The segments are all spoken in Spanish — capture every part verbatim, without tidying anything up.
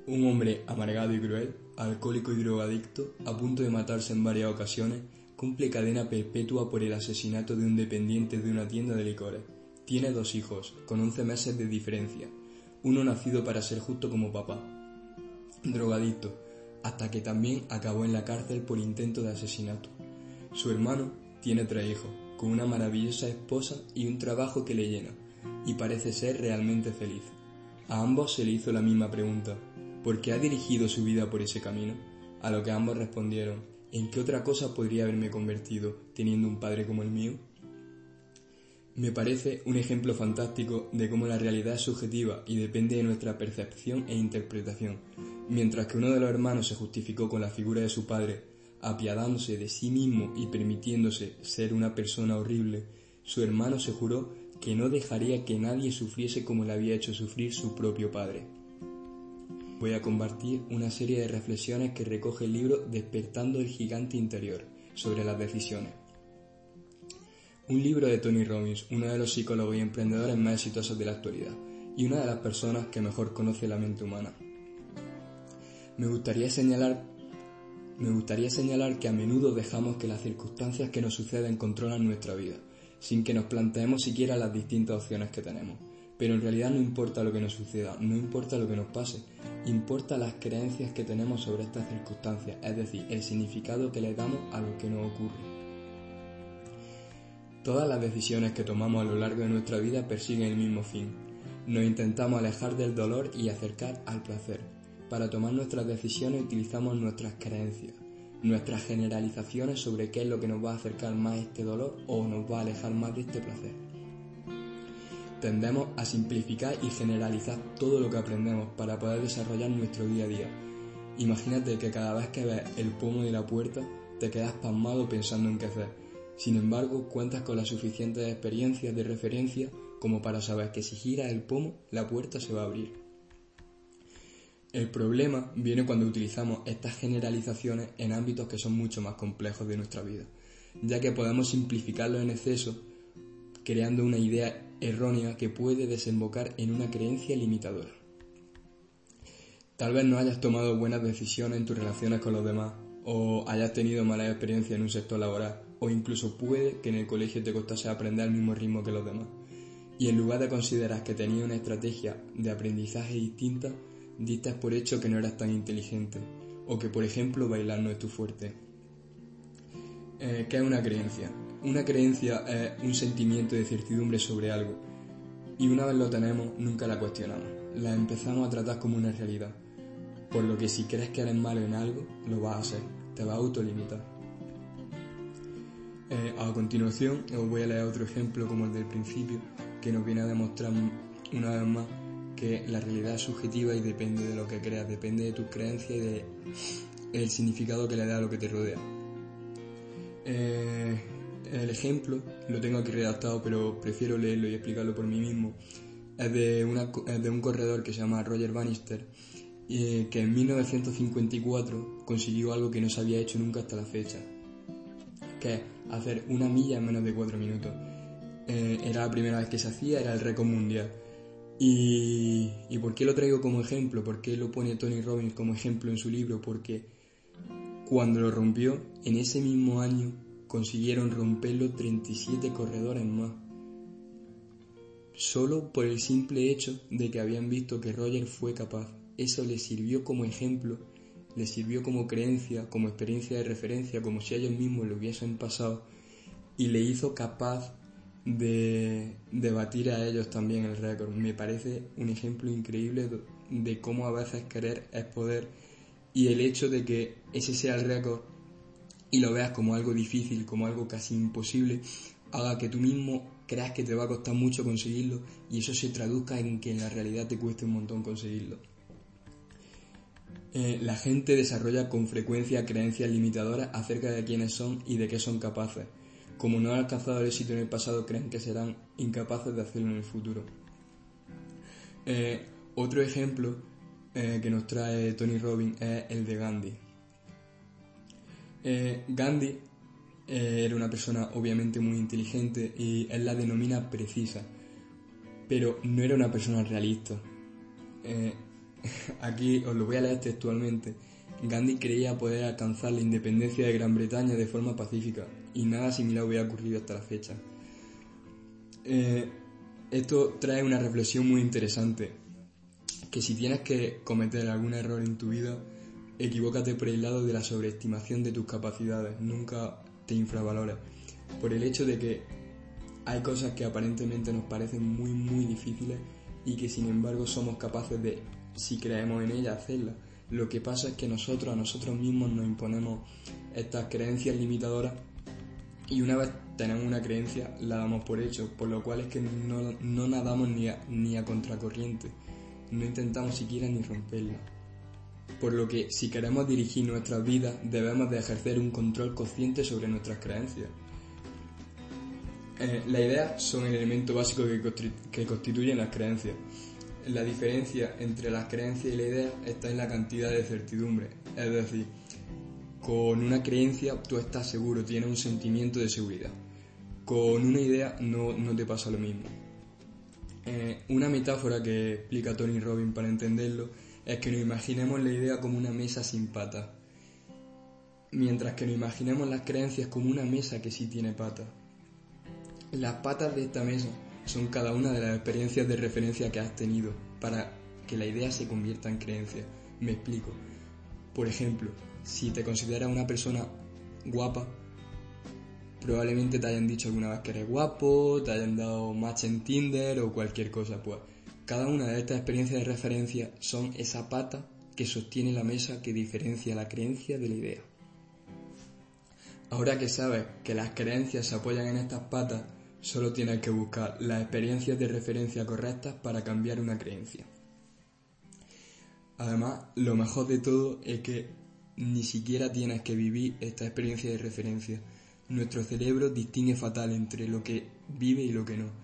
Un hombre amargado y cruel, alcohólico y drogadicto, a punto de matarse en varias ocasiones, cumple cadena perpetua por el asesinato de un dependiente de una tienda de licores. Tiene dos hijos, con once meses de diferencia, uno nacido para ser justo como papá. Drogadicto, hasta que también acabó en la cárcel por intento de asesinato. Su hermano tiene tres hijos, con una maravillosa esposa y un trabajo que le llena, y parece ser realmente feliz. A ambos se le hizo la misma pregunta: ¿por qué ha dirigido su vida por ese camino? A lo que ambos respondieron: ¿en qué otra cosa podría haberme convertido teniendo un padre como el mío? Me parece un ejemplo fantástico de cómo la realidad es subjetiva y depende de nuestra percepción e interpretación. Mientras que uno de los hermanos se justificó con la figura de su padre, apiadándose de sí mismo y permitiéndose ser una persona horrible, su hermano se juró que no dejaría que nadie sufriese como le había hecho sufrir su propio padre. Voy a compartir una serie de reflexiones que recoge el libro Despertando el gigante interior, sobre las decisiones. Un libro de Tony Robbins, uno de los psicólogos y emprendedores más exitosos de la actualidad, y una de las personas que mejor conoce la mente humana. Me gustaría señalar, me gustaría señalar que a menudo dejamos que las circunstancias que nos suceden controlan nuestra vida, sin que nos planteemos siquiera las distintas opciones que tenemos. Pero en realidad no importa lo que nos suceda, no importa lo que nos pase, importa las creencias que tenemos sobre estas circunstancias, es decir, el significado que le damos a lo que nos ocurre. Todas las decisiones que tomamos a lo largo de nuestra vida persiguen el mismo fin. Nos intentamos alejar del dolor y acercar al placer. Para tomar nuestras decisiones utilizamos nuestras creencias, nuestras generalizaciones sobre qué es lo que nos va a acercar más a este dolor o nos va a alejar más de este placer. Tendemos a simplificar y generalizar todo lo que aprendemos para poder desarrollar nuestro día a día. Imagínate que cada vez que ves el pomo de la puerta te quedas pasmado pensando en qué hacer. Sin embargo, cuentas con las suficientes experiencias de referencia como para saber que si giras el pomo, la puerta se va a abrir. El problema viene cuando utilizamos estas generalizaciones en ámbitos que son mucho más complejos de nuestra vida, ya que podemos simplificarlos en exceso, creando una idea errónea que puede desembocar en una creencia limitadora. Tal vez no hayas tomado buenas decisiones en tus relaciones con los demás, o hayas tenido malas experiencias en un sector laboral, o incluso puede que en el colegio te costase aprender al mismo ritmo que los demás. Y en lugar de considerar que tenías una estrategia de aprendizaje distinta, diste por hecho que no eras tan inteligente, o que, por ejemplo, bailar no es tu fuerte. Eh, ¿Qué es una creencia? Una creencia es un sentimiento de certidumbre sobre algo, y una vez lo tenemos, nunca la cuestionamos. La empezamos a tratar como una realidad, por lo que si crees que eres malo en algo, lo vas a hacer, te vas a autolimitar. Eh, a continuación os voy a leer otro ejemplo como el del principio, que nos viene a demostrar una vez más que la realidad es subjetiva y depende de lo que creas, depende de tus creencias y del significado que le das a lo que te rodea. Eh, el ejemplo lo tengo aquí redactado, pero prefiero leerlo y explicarlo por mí mismo. Es de, una, es de un corredor que se llama Roger Bannister, eh, que en mil novecientos cincuenta y cuatro consiguió algo que no se había hecho nunca hasta la fecha, que es hacer una milla en menos de cuatro minutos. Eh, era la primera vez que se hacía, era el récord mundial. Y, ¿Y por qué lo traigo como ejemplo? ¿Por qué lo pone Tony Robbins como ejemplo en su libro? Porque cuando lo rompió, en ese mismo año consiguieron romperlo treinta y siete corredores más. Solo por el simple hecho de que habían visto que Roger fue capaz. Eso les sirvió como ejemplo, les sirvió como creencia, como experiencia de referencia, como si ellos mismos lo hubiesen pasado, y le hizo capaz de, de batir a ellos también el récord. Me parece un ejemplo increíble de, de cómo a veces querer es poder, y el hecho de que ese sea el récord y lo veas como algo difícil, como algo casi imposible, haga que tú mismo creas que te va a costar mucho conseguirlo, y eso se traduzca en que en la realidad te cueste un montón conseguirlo. Eh, la gente desarrolla con frecuencia creencias limitadoras acerca de quiénes son y de qué son capaces. Como no han alcanzado el éxito en el pasado, creen que serán incapaces de hacerlo en el futuro. Eh, otro ejemplo eh, que nos trae Tony Robbins es el de Gandhi. Eh, Gandhi eh, era una persona obviamente muy inteligente y él la denomina precisa, pero no era una persona realista. Eh, aquí os lo voy a leer textualmente. Gandhi creía poder alcanzar la independencia de Gran Bretaña de forma pacífica, y nada similar hubiera ocurrido hasta la fecha. Eh, esto trae una reflexión muy interesante, que si tienes que cometer algún error en tu vida, equivócate por el lado de la sobreestimación de tus capacidades, nunca te infravalores, por el hecho de que hay cosas que aparentemente nos parecen muy muy difíciles y que sin embargo somos capaces de, si creemos en ellas, hacerlas. Lo que pasa es que nosotros a nosotros mismos nos imponemos estas creencias limitadoras y una vez tenemos una creencia la damos por hecho, por lo cual es que no, no nadamos ni a, ni a contracorriente, no intentamos siquiera ni romperla. Por lo que si queremos dirigir nuestras vidas debemos de ejercer un control consciente sobre nuestras creencias. Eh, las ideas son el elemento básico que, constitu- que constituyen las creencias. La diferencia entre las creencias y la idea está en la cantidad de certidumbre, es decir, con una creencia tú estás seguro, tienes un sentimiento de seguridad. Con una idea no, no te pasa lo mismo. Eh, una metáfora que explica Tony Robbins para entenderlo es que nos imaginemos la idea como una mesa sin patas, mientras que nos imaginemos las creencias como una mesa que sí tiene patas. Las patas de esta mesa son cada una de las experiencias de referencia que has tenido para que la idea se convierta en creencia. Me explico. Por ejemplo, si te consideras una persona guapa, probablemente te hayan dicho alguna vez que eres guapo, te hayan dado match en Tinder o cualquier cosa. Pues cada una de estas experiencias de referencia son esa pata que sostiene la mesa que diferencia la creencia de la idea. Ahora que sabes que las creencias se apoyan en estas patas, solo tienes que buscar las experiencias de referencia correctas para cambiar una creencia. Además, lo mejor de todo es que ni siquiera tienes que vivir esta experiencia de referencia. Nuestro cerebro distingue fatal entre lo que vive y lo que no.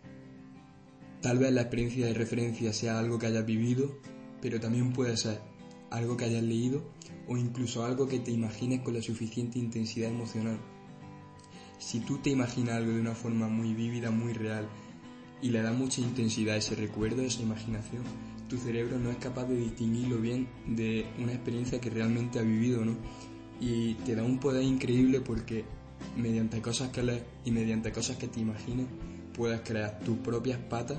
Tal vez la experiencia de referencia sea algo que hayas vivido, pero también puede ser algo que hayas leído o incluso algo que te imagines con la suficiente intensidad emocional. Si tú te imaginas algo de una forma muy vívida, muy real, y le das mucha intensidad a ese recuerdo, a esa imaginación, tu cerebro no es capaz de distinguirlo bien de una experiencia que realmente ha vivido, ¿no? Y te da un poder increíble porque mediante cosas que lees y mediante cosas que te imagines, puedes crear tus propias patas,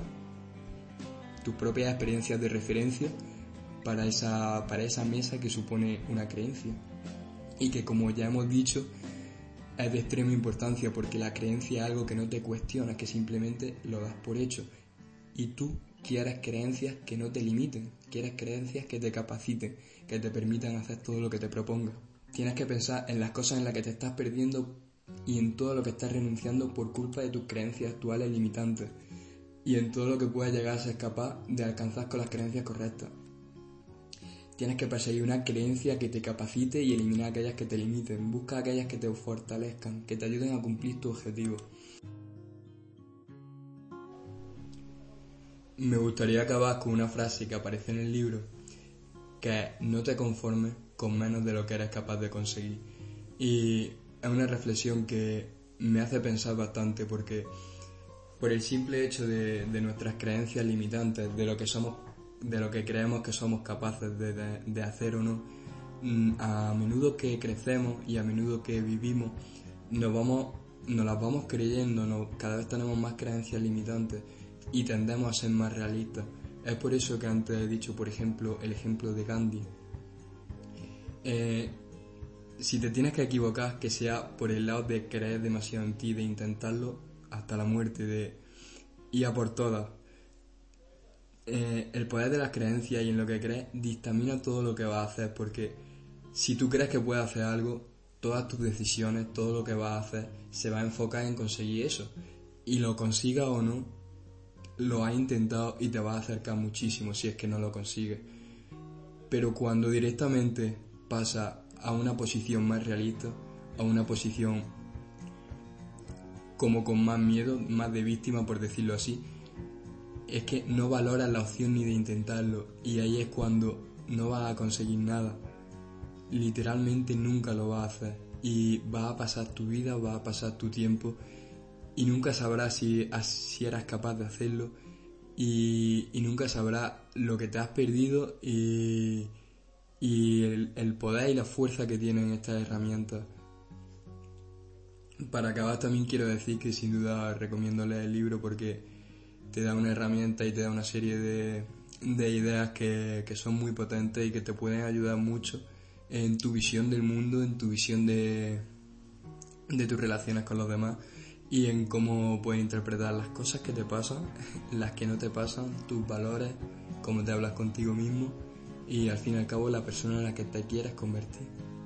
tus propias experiencias de referencia para esa, para esa mesa que supone una creencia. Y que, como ya hemos dicho, es de extrema importancia porque la creencia es algo que no te cuestiona, que simplemente lo das por hecho. Y tú quieres creencias que no te limiten, quieres creencias que te capaciten, que te permitan hacer todo lo que te propongas. Tienes que pensar en las cosas en las que te estás perdiendo y en todo lo que estás renunciando por culpa de tus creencias actuales limitantes y en todo lo que puedes llegar a ser capaz de alcanzar con las creencias correctas. Tienes que perseguir una creencia que te capacite y eliminar aquellas que te limiten. Busca aquellas que te fortalezcan, que te ayuden a cumplir tu objetivo. Me gustaría acabar con una frase que aparece en el libro, que es: no te conformes con menos de lo que eres capaz de conseguir. Y es una reflexión que me hace pensar bastante porque por el simple hecho de, de nuestras creencias limitantes, de lo que somos, de lo que creemos que somos capaces de, de, de hacer o no, a menudo que crecemos y a menudo que vivimos, nos vamos, nos las vamos creyendo, nos, cada vez tenemos más creencias limitantes y tendemos a ser más realistas. Es por eso que antes he dicho, por ejemplo, el ejemplo de Gandhi. Eh, si te tienes que equivocar, que sea por el lado de creer demasiado en ti, de intentarlo hasta la muerte, de ir a por todas. Eh, el poder de las creencias y en lo que crees dictamina todo lo que vas a hacer, porque si tú crees que puedes hacer algo, todas tus decisiones, todo lo que vas a hacer se va a enfocar en conseguir eso, y lo consigas o no, lo has intentado y te vas a acercar muchísimo si es que no lo consigues. Pero cuando directamente pasa a una posición más realista, a una posición como con más miedo, más de víctima, por decirlo así, es que no valoras la opción ni de intentarlo, y ahí es cuando no vas a conseguir nada. Literalmente nunca lo vas a hacer y vas a pasar tu vida, vas a pasar tu tiempo y nunca sabrás si, si eras capaz de hacerlo, y, y nunca sabrás lo que te has perdido y, y el, el poder y la fuerza que tienen estas herramientas. Para acabar también quiero decir que sin duda recomiendo leer el libro porque te da una herramienta y te da una serie de, de ideas que, que son muy potentes y que te pueden ayudar mucho en tu visión del mundo, en tu visión de, de tus relaciones con los demás y en cómo puedes interpretar las cosas que te pasan, las que no te pasan, tus valores, cómo te hablas contigo mismo y al fin y al cabo la persona en la que te quieres convertir.